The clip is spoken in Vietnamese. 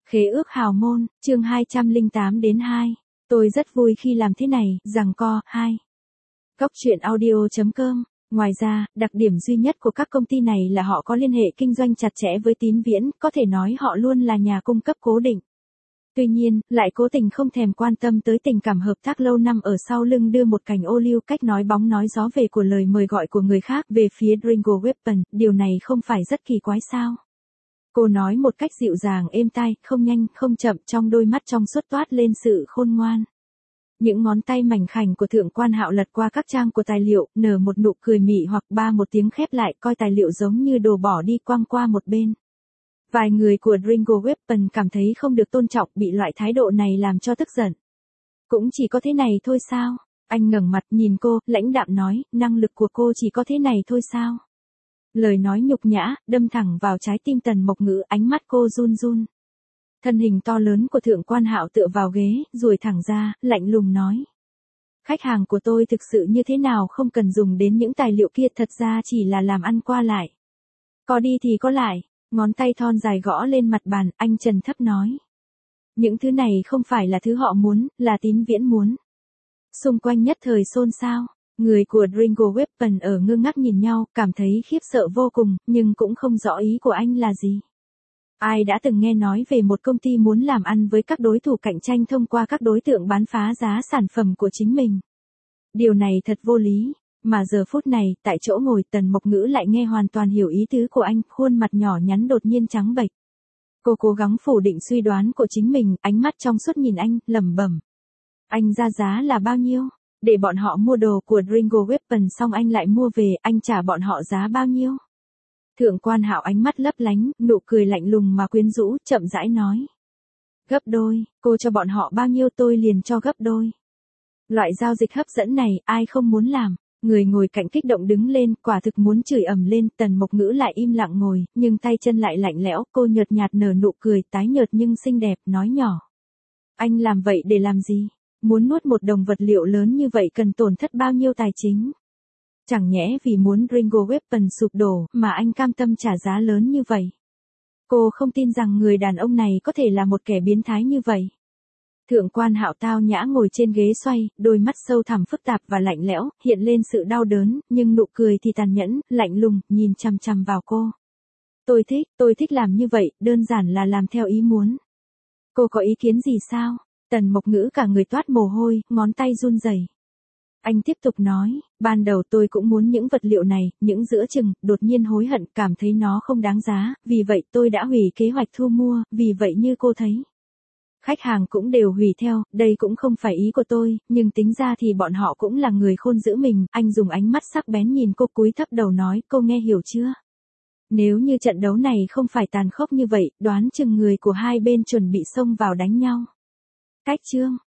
Khế ước hào môn, chương 208-2. Tôi rất vui khi làm thế này, giằng co, 2. Góc truyện audio.com. Ngoài ra, đặc điểm duy nhất của các công ty này là họ có liên hệ kinh doanh chặt chẽ với Tín Viễn, có thể nói họ luôn là nhà cung cấp cố định. Tuy nhiên, lại cố tình không thèm quan tâm tới tình cảm hợp tác lâu năm ở sau lưng đưa một cảnh ô liu cách nói bóng nói gió về của lời mời gọi của người khác về phía Ringo Weapon, điều này không phải rất kỳ quái sao? Cô nói một cách dịu dàng êm tai, không nhanh, không chậm, trong đôi mắt trong suốt toát lên sự khôn ngoan. Những ngón tay mảnh khảnh của Thượng quan Hạo lật qua các trang của tài liệu, nở một nụ cười mị hoặc ba một tiếng khép lại, coi tài liệu giống như đồ bỏ đi quăng qua một bên. Vài người của Ringo Weapon cảm thấy không được tôn trọng, bị loại thái độ này làm cho tức giận. Cũng chỉ có thế này thôi sao? Anh ngẩng mặt nhìn cô, lãnh đạm nói, năng lực của cô chỉ có thế này thôi sao? Lời nói nhục nhã, đâm thẳng vào trái tim Tần Mộc Ngữ, ánh mắt cô run run. Thân hình to lớn của Thượng quan Hạo tựa vào ghế, duỗi thẳng ra, lạnh lùng nói. Khách hàng của tôi thực sự như thế nào không cần dùng đến những tài liệu kia, thật ra chỉ là làm ăn qua lại. Có đi thì có lại, ngón tay thon dài gõ lên mặt bàn, anh trầm thấp nói. Những thứ này không phải là thứ họ muốn, là Tín Viễn muốn. Xung quanh nhất thời xôn xao. Người của Ringo Weapon ở ngơ ngác nhìn nhau, cảm thấy khiếp sợ vô cùng, nhưng cũng không rõ ý của anh là gì. Ai đã từng nghe nói về một công ty muốn làm ăn với các đối thủ cạnh tranh thông qua các đối tượng bán phá giá sản phẩm của chính mình. Điều này thật vô lý, mà giờ phút này, tại chỗ ngồi Tần Mộc Ngữ lại nghe hoàn toàn hiểu ý tứ của anh, khuôn mặt nhỏ nhắn đột nhiên trắng bệch. Cô cố gắng phủ định suy đoán của chính mình, ánh mắt trong suốt nhìn anh, lẩm bẩm. Anh ra giá là bao nhiêu? Để bọn họ mua đồ của Ringo Weapon xong anh lại mua về, anh trả bọn họ giá bao nhiêu? Thượng quan Hạo ánh mắt lấp lánh, nụ cười lạnh lùng mà quyến rũ, chậm rãi nói. Gấp đôi, cô cho bọn họ bao nhiêu tôi liền cho gấp đôi. Loại giao dịch hấp dẫn này, ai không muốn làm? Người ngồi cạnh kích động đứng lên, quả thực muốn chửi ầm lên, Tần Mộc Ngữ lại im lặng ngồi, nhưng tay chân lại lạnh lẽo, cô nhợt nhạt nở nụ cười, tái nhợt nhưng xinh đẹp, nói nhỏ. Anh làm vậy để làm gì? Muốn nuốt một đồng vật liệu lớn như vậy cần tổn thất bao nhiêu tài chính? Chẳng nhẽ vì muốn Ringo Weapon sụp đổ mà anh cam tâm trả giá lớn như vậy? Cô không tin rằng người đàn ông này có thể là một kẻ biến thái như vậy. Thượng quan Hạo tao nhã ngồi trên ghế xoay, đôi mắt sâu thẳm phức tạp và lạnh lẽo, hiện lên sự đau đớn, nhưng nụ cười thì tàn nhẫn, lạnh lùng, nhìn chằm chằm vào cô. Tôi thích làm như vậy, đơn giản là làm theo ý muốn. Cô có ý kiến gì sao? Tần Mộc Ngữ cả người toát mồ hôi, ngón tay run rẩy. Anh tiếp tục nói, ban đầu tôi cũng muốn những vật liệu này, những giữa chừng, đột nhiên hối hận, cảm thấy nó không đáng giá, vì vậy tôi đã hủy kế hoạch thu mua, vì vậy như cô thấy. Khách hàng cũng đều hủy theo, đây cũng không phải ý của tôi, nhưng tính ra thì bọn họ cũng là người khôn giữ mình, anh dùng ánh mắt sắc bén nhìn cô, cúi thấp đầu nói, cô nghe hiểu chưa? Nếu như trận đấu này không phải tàn khốc như vậy, đoán chừng người của hai bên chuẩn bị xông vào đánh nhau. Cách chương